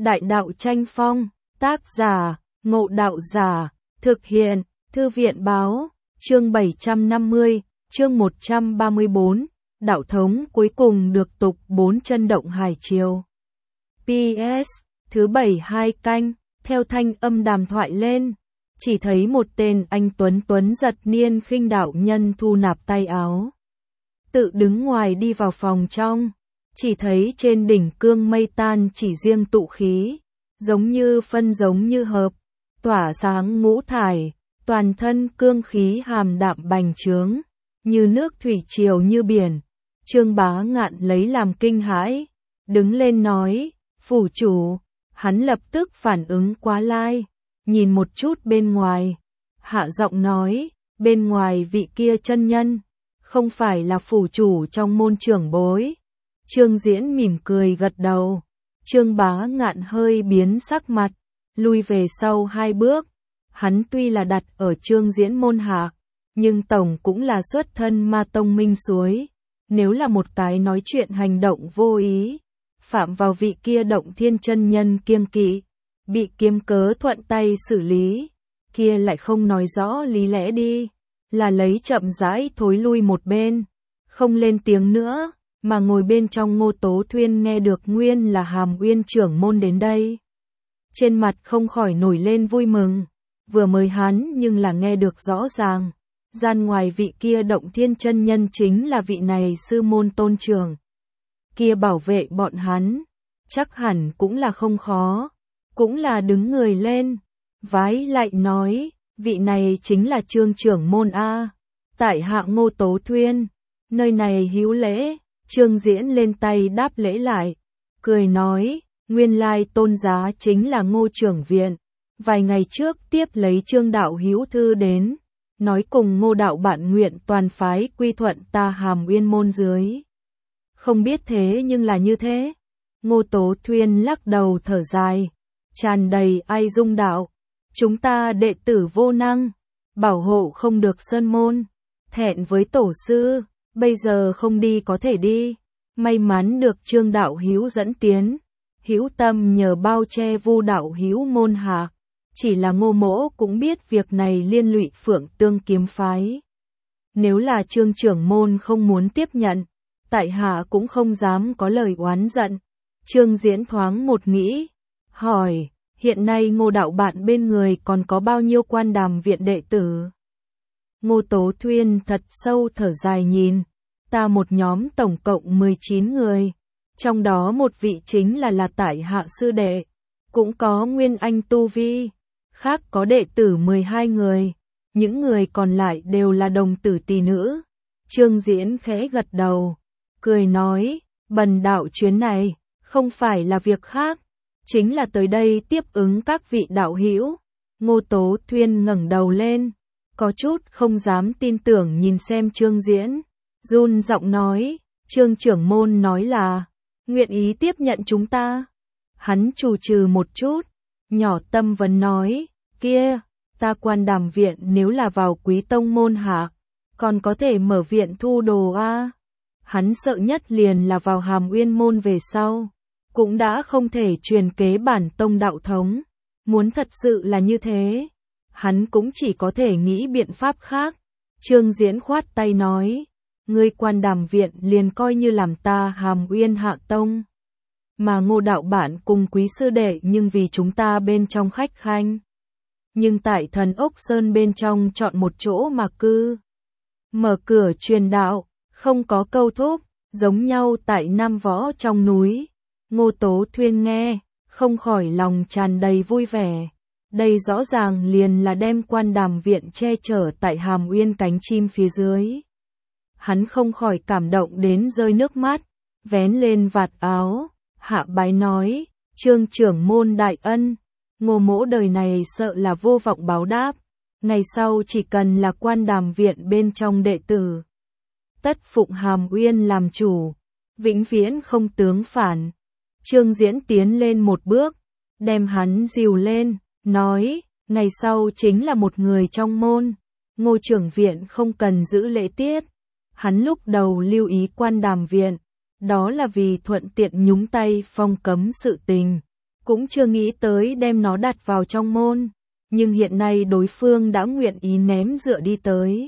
Đại đạo tranh phong, tác giả, Ngộ Đạo Giả, thực hiện, Thư viện Báo, chương 750, chương 134, đạo thống cuối cùng được tục 4 chân động hải triều. PS, thứ 72 canh, theo thanh âm đàm thoại lên, chỉ thấy một tên anh tuấn giật niên khinh đạo nhân thu nạp tay áo. Tự đứng ngoài đi vào phòng trong, chỉ thấy trên đỉnh cương mây tan chỉ riêng tụ khí, giống như phân giống như hợp, tỏa sáng ngũ thải, toàn thân cương khí hàm đạm bành trướng, như nước thủy triều như biển. Trương Bá Ngạn lấy làm kinh hãi, đứng lên nói, phủ chủ. Hắn lập tức phản ứng quá lai, nhìn một chút bên ngoài, hạ giọng nói, bên ngoài vị kia chân nhân, không phải là phủ chủ trong môn trưởng bối. Trương Diễn mỉm cười gật đầu. Trương Bá Ngạn hơi biến sắc mặt, lui về sau 2 bước. Hắn tuy là đặt ở Trương Diễn môn hạ, nhưng tổng cũng là xuất thân Ma Tông Minh Suối. Nếu là một cái nói chuyện hành động vô ý, phạm vào vị kia Động Thiên chân nhân kiêng kỵ, bị kiếm cớ thuận tay xử lý, kia lại không nói rõ lý lẽ đi, là lấy chậm rãi thối lui một bên, không lên tiếng nữa, mà ngồi bên trong Ngô Tố Thuyên nghe được nguyên là Hàm Uyên trưởng môn đến đây. Trên mặt không khỏi nổi lên vui mừng, vừa mới hắn nhưng là nghe được rõ ràng, gian ngoài vị kia Động Thiên chân nhân chính là vị này sư môn tôn trưởng. Kia bảo vệ bọn hắn, chắc hẳn cũng là không khó, cũng là đứng người lên, vái lại nói, vị này chính là Trương trưởng môn A, tại hạ Ngô Tố Thuyên, nơi này hữu lễ. Trương Diễn lên tay đáp lễ lại, cười nói, nguyên lai tôn giá chính là Ngô trưởng viện, vài ngày trước tiếp lấy Trương đạo hữu thư đến, nói cùng Ngô đạo bạn nguyện toàn phái quy thuận ta Hàm Uyên môn dưới. Không biết thế nhưng là như thế. Ngô Tố Thuyên lắc đầu thở dài, tràn đầy ai dung đạo, chúng ta đệ tử vô năng, bảo hộ không được sơn môn, thẹn với tổ sư, bây giờ không đi có thể đi, may mắn được Trương đạo hữu dẫn tiến, hữu tâm nhờ bao che Vu đạo hữu môn hạ, chỉ là Ngô mỗ cũng biết việc này liên lụy Phượng Tương kiếm phái. Nếu là Trương trưởng môn không muốn tiếp nhận, tại hạ cũng không dám có lời oán giận. Trương Diễn thoáng một nghĩ, hỏi, hiện nay Ngô đạo bạn bên người còn có bao nhiêu Quan Đàm viện đệ tử? Ngô Tố Thuyên thật sâu thở dài nhìn, ta một nhóm tổng cộng 19 người, trong đó một vị chính là tại hạ sư đệ, cũng có nguyên anh tu vi, khác có đệ tử 12 người, những người còn lại đều là đồng tử tỷ nữ. Trương Diễn khẽ gật đầu, cười nói, bần đạo chuyến này, không phải là việc khác, chính là tới đây tiếp ứng các vị đạo hữu. Ngô Tố Thuyên ngẩng đầu lên, có chút không dám tin tưởng nhìn xem Trương Diễn, run giọng nói, Trương trưởng môn nói là, nguyện ý tiếp nhận chúng ta. Hắn trù trừ một chút, nhỏ tâm vấn nói, kia, ta Quan Đàm viện nếu là vào Quý tông môn hạ, còn có thể mở viện thu đồ a. Hắn sợ nhất liền là vào Hàm Uyên môn về sau, cũng đã không thể truyền kế bản tông đạo thống. Muốn thật sự là như thế, hắn cũng chỉ có thể nghĩ biện pháp khác. Trương Diễn khoát tay nói, ngươi Quan Đàm viện liền coi như làm ta Hàm Uyên hạ tông. Mà Ngô đạo bạn cùng quý sư đệ nhưng vì chúng ta bên trong khách khanh. Nhưng tại Thần Ốc Sơn bên trong chọn một chỗ mà cư. Mở cửa truyền đạo, không có câu thúc, giống nhau tại Nam Võ trong núi. Ngô Tố Thuyên nghe, không khỏi lòng tràn đầy vui vẻ. Đây rõ ràng liền là đem Quan Đàm viện che chở tại Hàm Uyên cánh chim phía dưới. Hắn không khỏi cảm động đến rơi nước mắt, vén lên vạt áo, hạ bái nói, Trương trưởng môn đại ân, Ngô mỗ đời này sợ là vô vọng báo đáp, ngày sau chỉ cần là Quan Đàm viện bên trong đệ tử, tất phụng Hàm Uyên làm chủ, vĩnh viễn không tướng phản. Trương Diễn tiến lên một bước, đem hắn dìu lên, nói, ngày sau chính là một người trong môn, Ngô trưởng viện không cần giữ lễ tiết. Hắn lúc đầu lưu ý Quan Đàm viện, đó là vì thuận tiện nhúng tay phong cấm sự tình, cũng chưa nghĩ tới đem nó đặt vào trong môn, nhưng hiện nay đối phương đã nguyện ý ném dựa đi tới.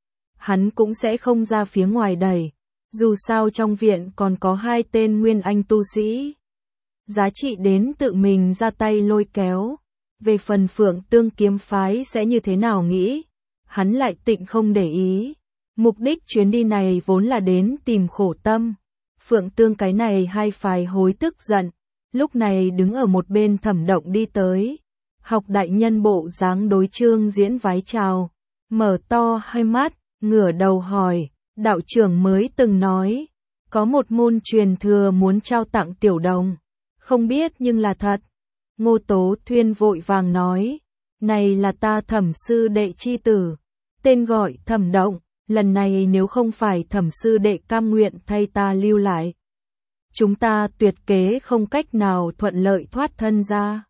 Hắn cũng sẽ không ra phía ngoài đẩy, dù sao trong viện còn có 2 tên nguyên anh tu sĩ. Giá trị đến tự mình ra tay lôi kéo. Về phần Phượng Tương kiếm phái sẽ như thế nào nghĩ, hắn lại tịnh không để ý. Mục đích chuyến đi này vốn là đến tìm khổ tâm. Phượng Tương cái này hai phái hối tức giận, lúc này đứng ở một bên Thẩm Động đi tới. Học đại nhân bộ dáng đối Trương Diễn vái chào, mở to hai mắt, ngửa đầu hỏi, đạo trưởng mới từng nói, có một môn truyền thừa muốn trao tặng Tiểu Đồng, không biết nhưng là thật. Ngô Tố Thuyên vội vàng nói, này là ta Thẩm sư đệ chi tử, tên gọi Thẩm Động, lần này nếu không phải Thẩm sư đệ cam nguyện thay ta lưu lại, chúng ta tuyệt kế không cách nào thuận lợi thoát thân ra.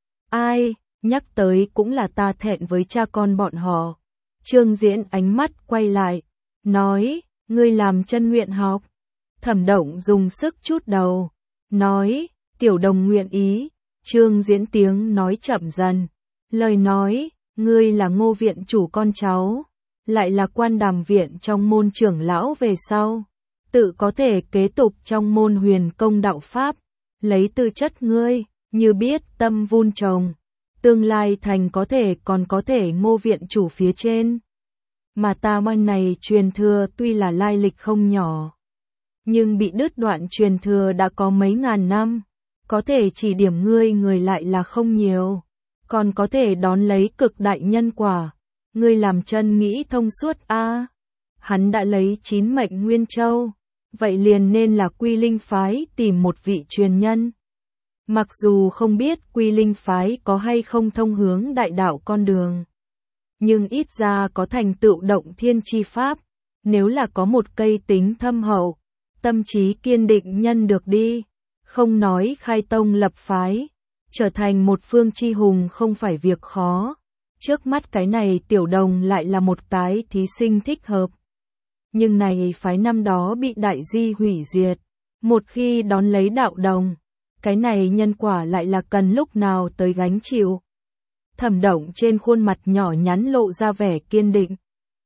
Ai, nhắc tới cũng là ta thẹn với cha con bọn họ. Trương Diễn ánh mắt quay lại, nói, ngươi làm chân nguyện học. Thẩm Động dùng sức chút đầu, nói, Tiểu Đồng nguyện ý. Trương Diễn tiếng nói chậm dần, lời nói, ngươi là Ngô viện chủ con cháu, lại là Quan Đàm viện trong môn trưởng lão về sau, tự có thể kế tục trong môn huyền công đạo pháp, lấy tư chất ngươi, như biết tâm vun trồng, tương lai thành có thể còn có thể Ngô viện chủ phía trên. Mà ta môn này truyền thừa tuy là lai lịch không nhỏ, nhưng bị đứt đoạn truyền thừa đã có mấy ngàn năm, có thể chỉ điểm ngươi người lại là không nhiều, còn có thể đón lấy cực đại nhân quả, ngươi làm chân nghĩ thông suốt a. Hắn đã lấy 9 mệnh nguyên châu, vậy liền nên là Quy Linh phái tìm một vị truyền nhân. Mặc dù không biết Quy Linh phái có hay không thông hướng đại đạo con đường, nhưng ít ra có thành tựu động thiên chi pháp, nếu là có một cây tính thâm hậu, tâm trí kiên định nhân được đi, không nói khai tông lập phái, trở thành một phương chi hùng không phải việc khó. Trước mắt cái này Tiểu Đồng lại là một cái thí sinh thích hợp. Nhưng này phái năm đó bị đại di hủy diệt, một khi đón lấy đạo đồng, cái này nhân quả lại là cần lúc nào tới gánh chịu. Thẩm Động trên khuôn mặt nhỏ nhắn lộ ra vẻ kiên định.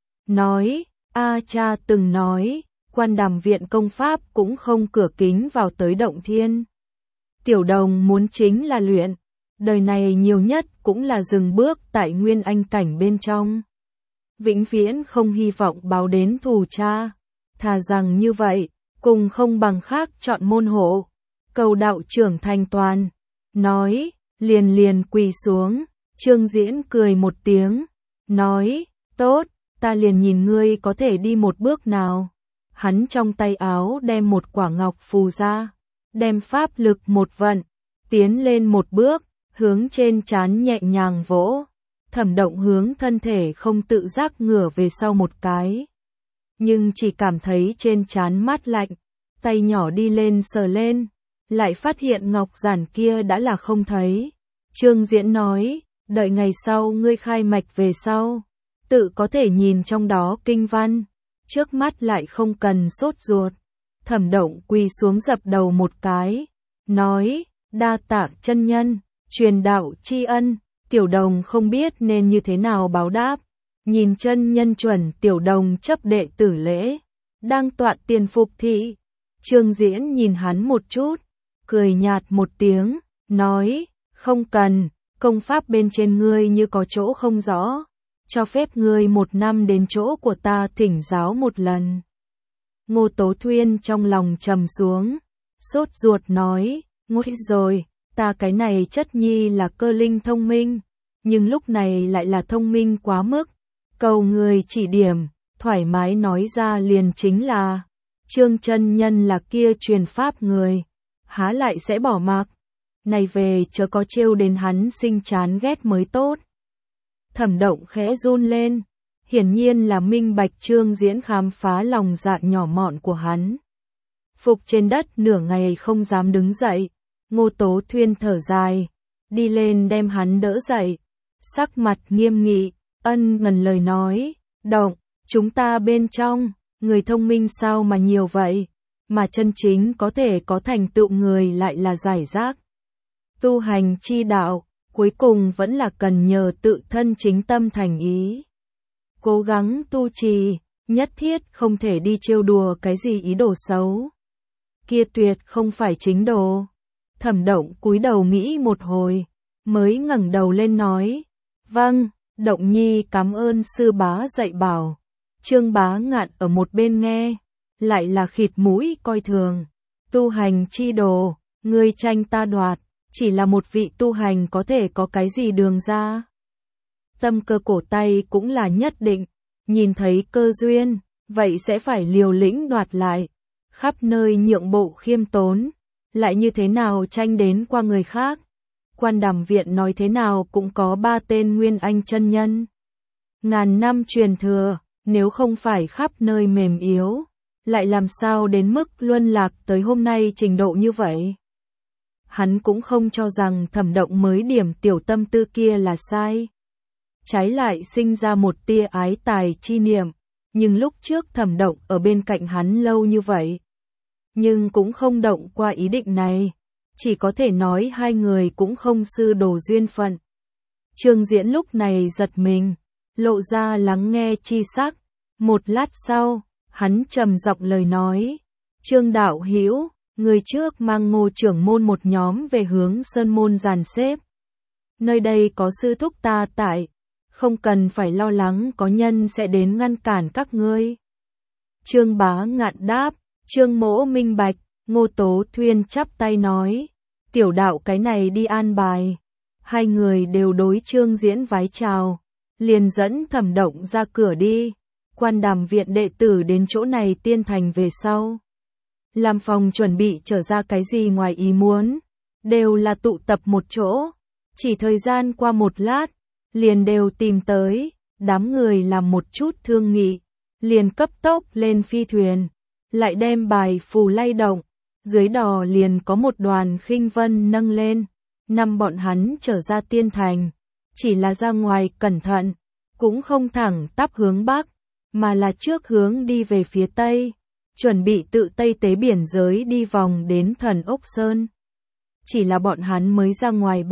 Nói, a cha từng nói, Quan Đàm viện công pháp cũng không cửa kính vào tới động thiên. Tiểu Đồng muốn chính là luyện, đời này nhiều nhất cũng là dừng bước tại nguyên anh cảnh bên trong. Vĩnh viễn không hy vọng báo đến thù cha, thà rằng như vậy, cùng không bằng khác chọn môn hộ. Cầu đạo trưởng thành toàn, nói, liền quỳ xuống. Trương Diễn cười một tiếng, nói, tốt, ta liền nhìn ngươi có thể đi một bước nào. Hắn trong tay áo đem một quả ngọc phù ra, đem pháp lực một vận, tiến lên một bước, hướng trên trán nhẹ nhàng vỗ. Thẩm Động hướng thân thể không tự giác ngửa về sau một cái, nhưng chỉ cảm thấy trên trán mát lạnh, tay nhỏ đi lên sờ lên, lại phát hiện ngọc giản kia đã là không thấy. Trương Diễn nói, đợi ngày sau ngươi khai mạch về sau, tự có thể nhìn trong đó kinh văn, trước mắt lại không cần sốt ruột. Thẩm Động quỳ xuống dập đầu một cái, nói, đa tạ chân nhân, truyền đạo tri ân. Tiểu Đồng không biết nên như thế nào báo đáp, nhìn chân nhân chuẩn Tiểu Đồng chấp đệ tử lễ, đang tọa tiền phục thị. Trương Diễn nhìn hắn một chút, cười nhạt một tiếng, nói, không cần, công pháp bên trên ngươi như có chỗ không rõ, cho phép ngươi 1 năm đến chỗ của ta thỉnh giáo một lần. Ngô Tố Thuyên trong lòng trầm xuống, sốt ruột nói, ngôi rồi, ta cái này chất nhi là cơ linh thông minh, nhưng lúc này lại là thông minh quá mức, cầu người chỉ điểm, thoải mái nói ra liền chính là, Trương chân nhân là kia truyền pháp người, há lại sẽ bỏ mặc, này về chớ có trêu đến hắn sinh chán ghét mới tốt. Thẩm Động khẽ run lên, hiển nhiên là minh bạch Trương Diễn khám phá lòng dạ nhỏ mọn của hắn. Phục trên đất nửa ngày không dám đứng dậy, Ngô Tố Thuyên thở dài, đi lên đem hắn đỡ dậy, sắc mặt nghiêm nghị, ân ngần lời nói, Động, chúng ta bên trong, người thông minh sao mà nhiều vậy, mà chân chính có thể có thành tựu người lại là giải rác. Tu hành chi đạo, cuối cùng vẫn là cần nhờ tự thân chính tâm thành ý. Cố gắng tu trì, nhất thiết không thể đi trêu đùa cái gì ý đồ xấu. Kia tuyệt không phải chính đồ. Thẩm Động cúi đầu nghĩ một hồi, mới ngẩng đầu lên nói, vâng, Động Nhi cảm ơn sư bá dạy bảo. Trương Bá Ngạn ở một bên nghe, lại là khịt mũi coi thường. Tu hành chi đồ, ngươi tranh ta đoạt, chỉ là một vị tu hành có thể có cái gì đường ra. Tâm cơ cổ tay cũng là nhất định, nhìn thấy cơ duyên, vậy sẽ phải liều lĩnh đoạt lại. Khắp nơi nhượng bộ khiêm tốn, lại như thế nào tranh đến qua người khác. Quan Đàm viện nói thế nào cũng có 3 tên Nguyên Anh chân nhân. Ngàn năm truyền thừa, nếu không phải khắp nơi mềm yếu, lại làm sao đến mức luân lạc tới hôm nay trình độ như vậy. Hắn cũng không cho rằng Thẩm Động mới điểm tiểu tâm tư kia là sai. Trái lại sinh ra một tia ái tài chi niệm, nhưng lúc trước Thẩm Động ở bên cạnh hắn lâu như vậy, nhưng cũng không động qua ý định này, chỉ có thể nói hai người cũng không sư đồ duyên phận. Trương Diễn lúc này giật mình, lộ ra lắng nghe chi sắc, một lát sau, hắn trầm giọng lời nói, Trương đạo hữu, người trước mang Ngô trưởng môn một nhóm về hướng Sơn môn dàn xếp. Nơi đây có sư thúc ta tại, không cần phải lo lắng có nhân sẽ đến ngăn cản các ngươi. Trương Bá Ngạn đáp, Trương mỗ minh bạch. Ngô Tố Thuyên chắp tay nói, tiểu đạo cái này đi an bài. Hai người đều đối Trương Diễn vái chào, liền dẫn Thẩm Động ra cửa đi. Quan Đàm viện đệ tử đến chỗ này tiên thành về sau, làm phòng chuẩn bị trở ra cái gì ngoài ý muốn, đều là tụ tập một chỗ. Chỉ thời gian qua một lát, liền đều tìm tới, đám người làm một chút thương nghị, liền cấp tốc lên phi thuyền, lại đem bài phù lay động, dưới đò liền có một đoàn khinh vân nâng lên, năm bọn hắn trở ra tiên thành, chỉ là ra ngoài cẩn thận, cũng không thẳng tắp hướng bắc, mà là trước hướng đi về phía tây, chuẩn bị tự Tây tế biển giới đi vòng đến Thần Ốc Sơn. Chỉ là bọn hắn mới ra ngoài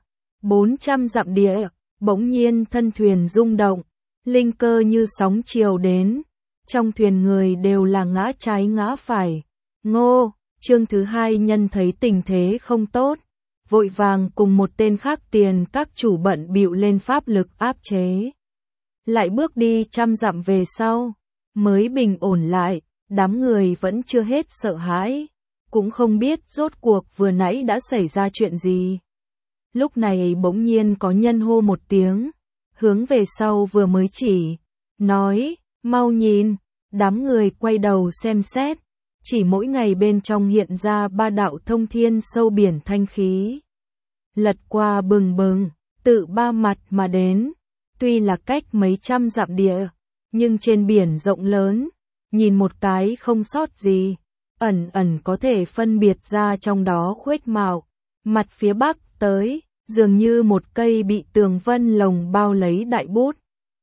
300-400 dặm địa, bỗng nhiên thân thuyền rung động, linh cơ như sóng chiều đến, trong thuyền người đều là ngã trái ngã phải. Ngô, Trương thứ hai nhân thấy tình thế không tốt, vội vàng cùng một tên khác tiền các chủ bận bịu lên pháp lực áp chế. Lại bước đi 100 dặm về sau, mới bình ổn lại, đám người vẫn chưa hết sợ hãi, cũng không biết rốt cuộc vừa nãy đã xảy ra chuyện gì. Lúc này bỗng nhiên có nhân hô một tiếng, hướng về sau vừa mới chỉ, nói, mau nhìn, đám người quay đầu xem xét, chỉ mỗi ngày bên trong hiện ra 3 đạo thông thiên sâu biển thanh khí. Lật qua bừng bừng, tự 3 mặt mà đến, tuy là cách mấy trăm dặm địa, nhưng trên biển rộng lớn, nhìn một cái không sót gì, ẩn ẩn có thể phân biệt ra trong đó khuếch mạo, mặt phía bắc tới, dường như một cây bị tường vân lồng bao lấy đại bút.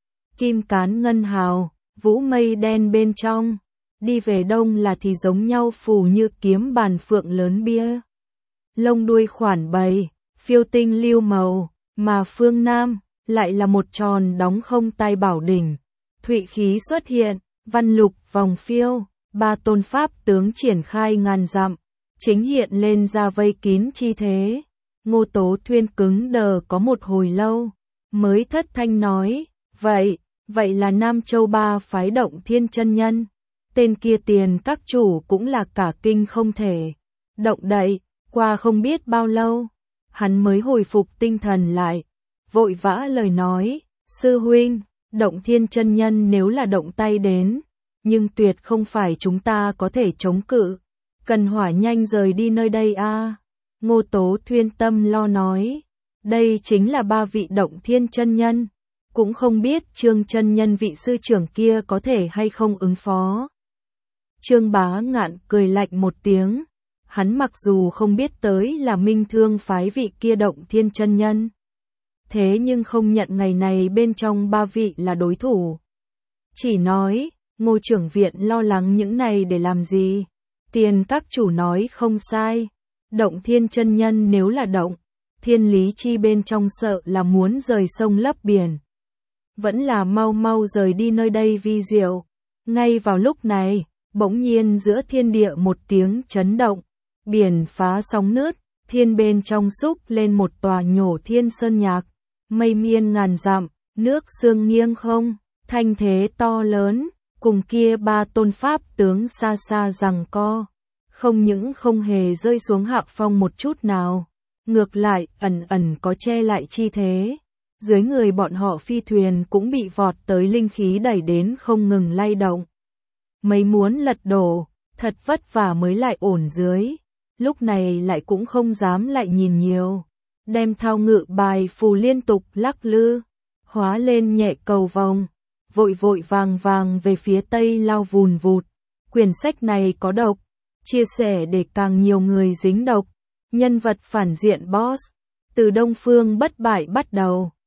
Kim cán ngân hào, vũ mây đen bên trong, đi về đông là thì giống nhau phù như kiếm bàn phượng lớn bia. Lông đuôi khoản bầy, phiêu tinh lưu màu, mà phương Nam, lại là một tròn đóng không tai bảo đỉnh. Thụy khí xuất hiện, văn lục vòng phiêu, 3 tôn pháp tướng triển khai ngàn dặm, chính hiện lên ra vây kín chi thế. Ngô Tố Thuyên cứng đờ có một hồi lâu, mới thất thanh nói, vậy là Nam Châu 3 phái Động Thiên chân nhân. Tên kia tiền các chủ cũng là cả kinh không thể động đậy, qua không biết bao lâu, hắn mới hồi phục tinh thần lại, vội vã lời nói, sư huynh, Động Thiên chân nhân nếu là động tay đến, nhưng tuyệt không phải chúng ta có thể chống cự, cần hỏa nhanh rời đi nơi đây a. Ngô Tố Thuyên tâm lo nói, đây chính là 3 vị Động Thiên chân nhân, cũng không biết Trương chân nhân vị sư trưởng kia có thể hay không ứng phó. Trương Bá Ngạn cười lạnh một tiếng, hắn mặc dù không biết tới là Minh Thương phái vị kia Động Thiên chân nhân, thế nhưng không nhận ngày này bên trong 3 vị là đối thủ. Chỉ nói, Ngô trưởng viện lo lắng những này để làm gì? Tiền các chủ nói không sai, Động Thiên chân nhân nếu là động, Thiên Lý Chi bên trong sợ là muốn rời sông lấp biển. Vẫn là mau mau rời đi nơi đây vi diệu. Ngay vào lúc này, bỗng nhiên giữa thiên địa một tiếng chấn động, biển phá sóng nứt, thiên bên trong xúc lên một tòa nhổ thiên sơn nhạc, mây miên ngàn dặm, nước sương nghiêng không, thanh thế to lớn, cùng kia ba tôn pháp tướng xa xa giằng co, không những không hề rơi xuống hạ phong một chút nào, ngược lại ẩn ẩn có che lại chi thế. Dưới người bọn họ phi thuyền cũng bị vọt tới linh khí đẩy đến không ngừng lay động. Mấy muốn lật đổ, thật vất vả mới lại ổn dưới, lúc này lại cũng không dám lại nhìn nhiều. Đem thao ngự bài phù liên tục lắc lư, hóa lên nhẹ cầu vòng, vội vội vàng vàng về phía tây lao vùn vụt. Quyển sách này có độc, chia sẻ để càng nhiều người dính độc. Nhân vật phản diện boss, từ Đông Phương bất bại bắt đầu.